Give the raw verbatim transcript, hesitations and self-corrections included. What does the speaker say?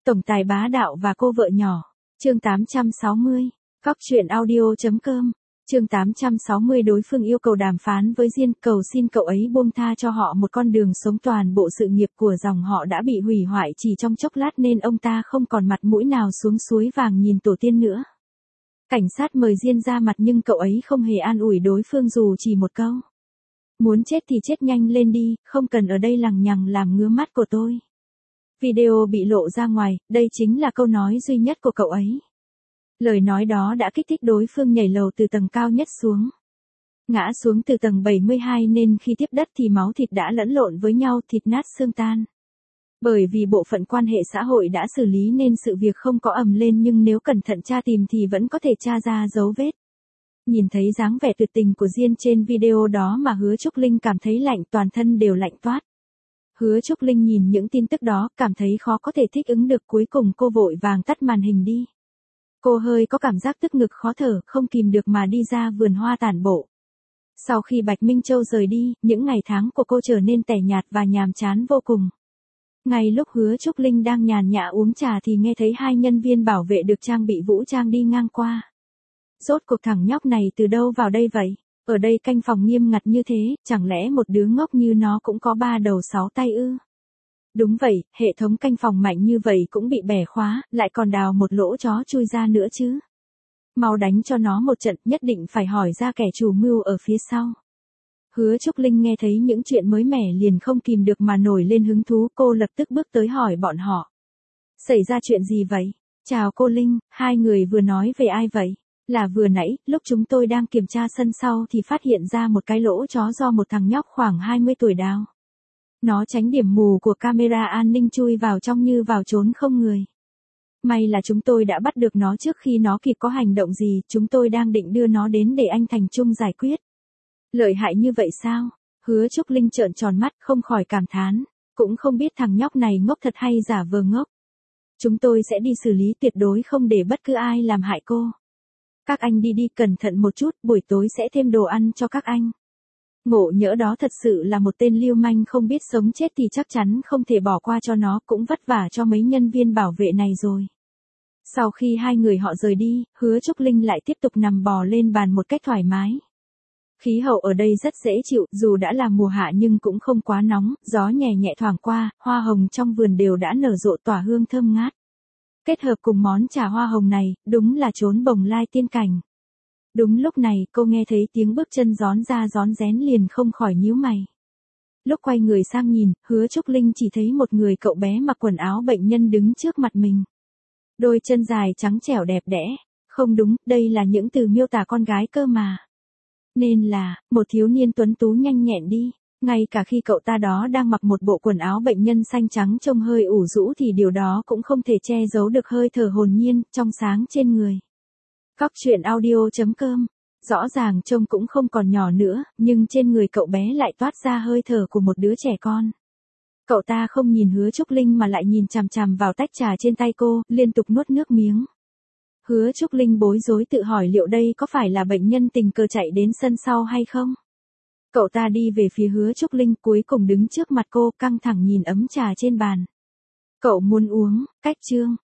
Tổng tài bá đạo và cô vợ nhỏ. Chương tám trăm sáu mươi. Cóc truyện audio chấm com. Chương tám trăm sáu mươi đối phương yêu cầu đàm phán với Diên, cầu xin cậu ấy buông tha cho họ một con đường sống, toàn bộ sự nghiệp của dòng họ đã bị hủy hoại chỉ trong chốc lát nên ông ta không còn mặt mũi nào xuống suối vàng nhìn tổ tiên nữa. Cảnh sát mời Diên ra mặt nhưng cậu ấy không hề an ủi đối phương dù chỉ một câu. Muốn chết thì chết nhanh lên đi, không cần ở đây lằng nhằng làm ngứa mắt của tôi. Video bị lộ ra ngoài, đây chính là câu nói duy nhất của cậu ấy. Lời nói đó đã kích thích đối phương nhảy lầu từ tầng cao nhất xuống. Ngã xuống từ tầng bảy mươi hai nên khi tiếp đất thì máu thịt đã lẫn lộn với nhau, thịt nát xương tan. Bởi vì bộ phận quan hệ xã hội đã xử lý nên sự việc không có ầm lên, nhưng nếu cẩn thận tra tìm thì vẫn có thể tra ra dấu vết. Nhìn thấy dáng vẻ tuyệt tình của Diên trên video đó mà Hứa Trúc Linh cảm thấy lạnh, toàn thân đều lạnh toát. Hứa Trúc Linh nhìn những tin tức đó, cảm thấy khó có thể thích ứng được, cuối cùng cô vội vàng tắt màn hình đi. Cô hơi có cảm giác tức ngực khó thở, không kìm được mà đi ra vườn hoa tản bộ. Sau khi Bạch Minh Châu rời đi, những ngày tháng của cô trở nên tẻ nhạt và nhàm chán vô cùng. Ngay lúc Hứa Trúc Linh đang nhàn nhã uống trà thì nghe thấy hai nhân viên bảo vệ được trang bị vũ trang đi ngang qua. Rốt cuộc thằng nhóc này từ đâu vào đây vậy? Ở đây canh phòng nghiêm ngặt như thế, chẳng lẽ một đứa ngốc như nó cũng có ba đầu sáu tay ư? Đúng vậy, hệ thống canh phòng mạnh như vậy cũng bị bẻ khóa, lại còn đào một lỗ chó chui ra nữa chứ. Mau đánh cho nó một trận, nhất định phải hỏi ra kẻ chủ mưu ở phía sau. Hứa Trúc Linh nghe thấy những chuyện mới mẻ liền không kìm được mà nổi lên hứng thú, cô lập tức bước tới hỏi bọn họ. Xảy ra chuyện gì vậy? Chào cô Linh, hai người vừa nói về ai vậy? Là vừa nãy, lúc chúng tôi đang kiểm tra sân sau thì phát hiện ra một cái lỗ chó do một thằng nhóc khoảng hai mươi tuổi đào. Nó tránh điểm mù của camera an ninh chui vào trong như vào trốn không người. May là chúng tôi đã bắt được nó trước khi nó kịp có hành động gì, chúng tôi đang định đưa nó đến để anh Thành Trung giải quyết. Lợi hại như vậy sao? Hứa Trúc Linh trợn tròn mắt không khỏi cảm thán, cũng không biết thằng nhóc này ngốc thật hay giả vờ ngốc. Chúng tôi sẽ đi xử lý, tuyệt đối không để bất cứ ai làm hại cô. Các anh đi đi, cẩn thận một chút, buổi tối sẽ thêm đồ ăn cho các anh. Ngộ nhỡ đó thật sự là một tên lưu manh không biết sống chết thì chắc chắn không thể bỏ qua cho nó, cũng vất vả cho mấy nhân viên bảo vệ này rồi. Sau khi hai người họ rời đi, Hứa Trúc Linh lại tiếp tục nằm bò lên bàn một cách thoải mái. Khí hậu ở đây rất dễ chịu, dù đã là mùa hạ nhưng cũng không quá nóng, gió nhẹ nhẹ thoảng qua, hoa hồng trong vườn đều đã nở rộ tỏa hương thơm ngát. Kết hợp cùng món trà hoa hồng này, đúng là chốn bồng lai tiên cảnh. Đúng lúc này, cô nghe thấy tiếng bước chân rón ra rón rén liền không khỏi nhíu mày. Lúc quay người sang nhìn, Hứa Trúc Linh chỉ thấy một người cậu bé mặc quần áo bệnh nhân đứng trước mặt mình. Đôi chân dài trắng trẻo đẹp đẽ. Không đúng, đây là những từ miêu tả con gái cơ mà. Nên là, một thiếu niên tuấn tú nhanh nhẹn đi. Ngay cả khi cậu ta đó đang mặc một bộ quần áo bệnh nhân xanh trắng trông hơi ủ rũ thì điều đó cũng không thể che giấu được hơi thở hồn nhiên, trong sáng trên người. Cóc truyện audio chấm com. Rõ ràng trông cũng không còn nhỏ nữa, nhưng trên người cậu bé lại toát ra hơi thở của một đứa trẻ con. Cậu ta không nhìn Hứa Trúc Linh mà lại nhìn chằm chằm vào tách trà trên tay cô, liên tục nuốt nước miếng. Hứa Trúc Linh bối rối tự hỏi liệu đây có phải là bệnh nhân tình cờ chạy đến sân sau hay không? Cậu ta đi về phía Hứa Trúc Linh, cuối cùng đứng trước mặt cô, căng thẳng nhìn ấm trà trên bàn. Cậu muốn uống, cách chương.